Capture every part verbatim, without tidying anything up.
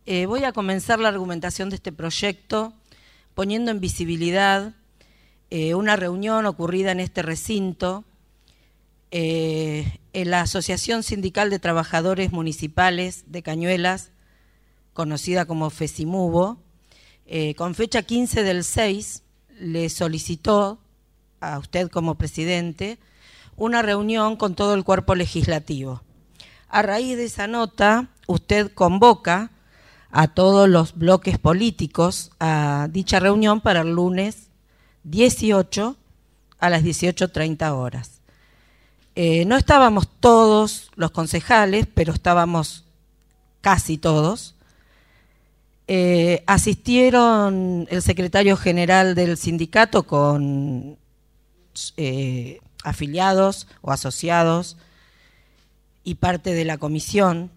Eh, voy a comenzar la argumentación de este proyecto poniendo en visibilidad eh, una reunión ocurrida en este recinto eh, en la Asociación Sindical de Trabajadores Municipales de Cañuelas, conocida como FESIMUBO, eh, con fecha quince del seis, le solicitó a usted como presidente una reunión con todo el cuerpo legislativo. A raíz de esa nota, usted convoca a todos los bloques políticos a dicha reunión para el lunes dieciocho a las dieciocho treinta horas. Eh, no estábamos todos los concejales, pero estábamos casi todos. Eh, asistieron el secretario general del sindicato con eh, afiliados o asociados y parte de la comisión.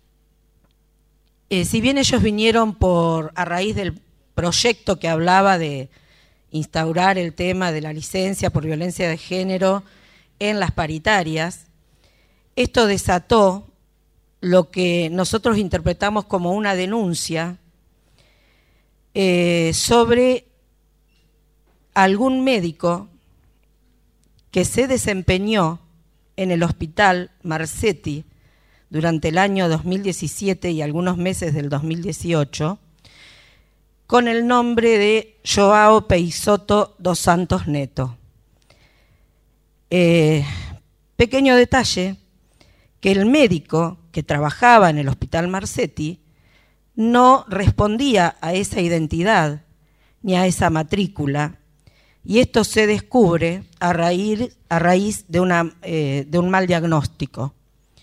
Eh, si bien ellos vinieron por a raíz del proyecto que hablaba de instaurar el tema de la licencia por violencia de género en las paritarias, esto desató lo que nosotros interpretamos como una denuncia eh, sobre algún médico que se desempeñó en el hospital Marsetti durante el año dos mil diecisiete y algunos meses del dos mil dieciocho, con el nombre de Joao Peixoto dos Santos Neto. Eh, pequeño detalle, que el médico que trabajaba en el hospital Marsetti no respondía a esa identidad ni a esa matrícula, y esto se descubre a raíz, a raíz de, una, eh, de un mal diagnóstico.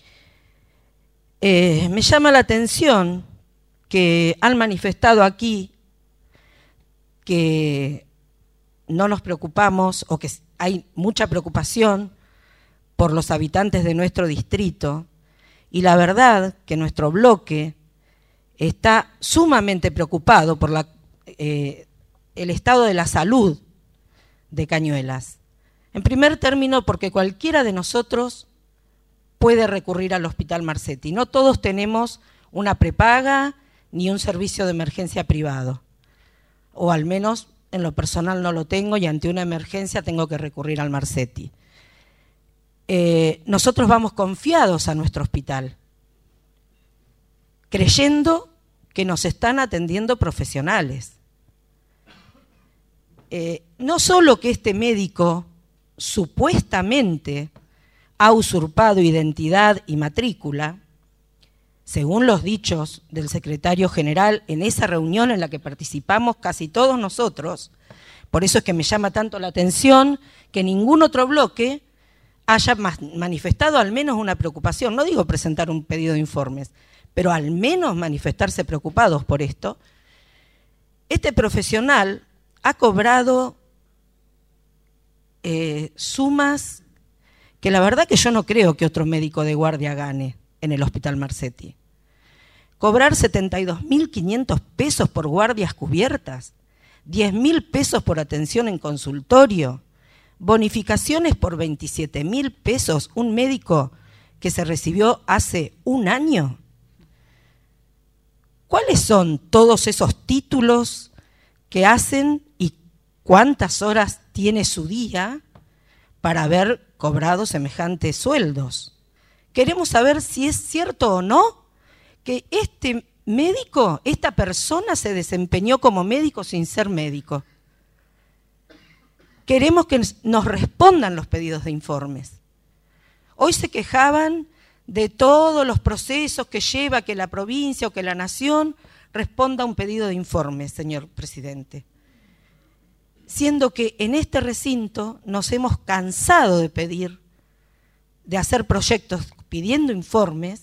Eh, me llama la atención que han manifestado aquí que no nos preocupamos o que hay mucha preocupación por los habitantes de nuestro distrito, y la verdad que nuestro bloque está sumamente preocupado por la, eh, el estado de la salud de Cañuelas. En primer término, porque cualquiera de nosotros puede recurrir al hospital Marsetti. No todos tenemos una prepaga ni un servicio de emergencia privado, o al menos en lo personal no lo tengo, y ante una emergencia tengo que recurrir al Marsetti. Eh, nosotros vamos confiados a nuestro hospital, creyendo que nos están atendiendo profesionales. Eh, no solo que este médico supuestamente ha usurpado identidad y matrícula, según los dichos del secretario general en esa reunión en la que participamos casi todos nosotros. Por eso es que me llama tanto la atención que ningún otro bloque haya manifestado al menos una preocupación. No digo presentar un pedido de informes, pero al menos manifestarse preocupados por esto. Este profesional ha cobrado eh, sumas que la verdad que yo no creo que otro médico de guardia gane en el hospital Marsetti. Cobrar setenta y dos mil quinientos pesos por guardias cubiertas, diez mil pesos por atención en consultorio, bonificaciones por veintisiete mil pesos, un médico que se recibió hace un año. ¿Cuáles son todos esos títulos que hacen y cuántas horas tiene su día para haber cobrado semejantes sueldos? Queremos saber si es cierto o no que este médico, esta persona se desempeñó como médico sin ser médico. Queremos que nos respondan los pedidos de informes. Hoy se quejaban de todos los procesos que lleva que la provincia o que la nación responda a un pedido de informes, señor presidente. Siendo que en este recinto nos hemos cansado de pedir, de hacer proyectos pidiendo informes,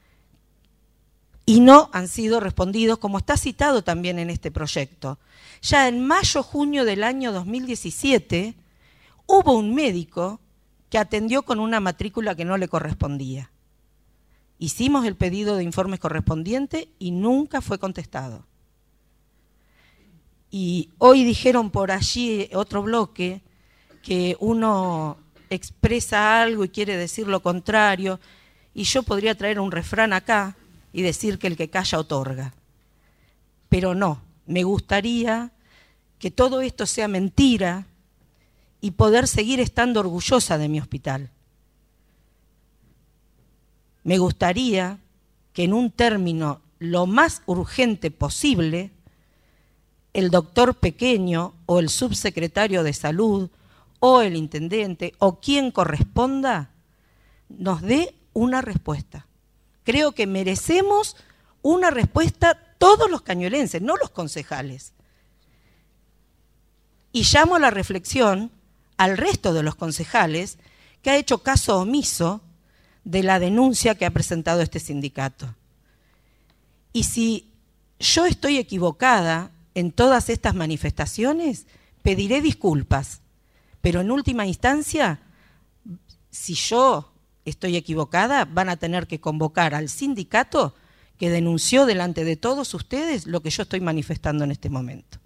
y no han sido respondidos, como está citado también en este proyecto. Ya en mayo, junio del año dos mil diecisiete, hubo un médico que atendió con una matrícula que no le correspondía. Hicimos el pedido de informes correspondiente y nunca fue contestado. Y hoy dijeron por allí otro bloque que uno expresa algo y quiere decir lo contrario, y yo podría traer un refrán acá y decir que el que calla otorga. pero no, me gustaría que todo esto sea mentira y poder seguir estando orgullosa de mi hospital. Me gustaría que en un término lo más urgente posible, el doctor Pequeño o el subsecretario de Salud o el intendente o quien corresponda nos dé una respuesta. Creo que merecemos una respuesta todos los cañuelenses, no los concejales. Y llamo a la reflexión al resto de los concejales que ha hecho caso omiso de la denuncia que ha presentado este sindicato. Y si yo estoy equivocada en todas estas manifestaciones, pediré disculpas, pero en última instancia, si yo estoy equivocada, van a tener que convocar al sindicato que denunció delante de todos ustedes lo que yo estoy manifestando en este momento.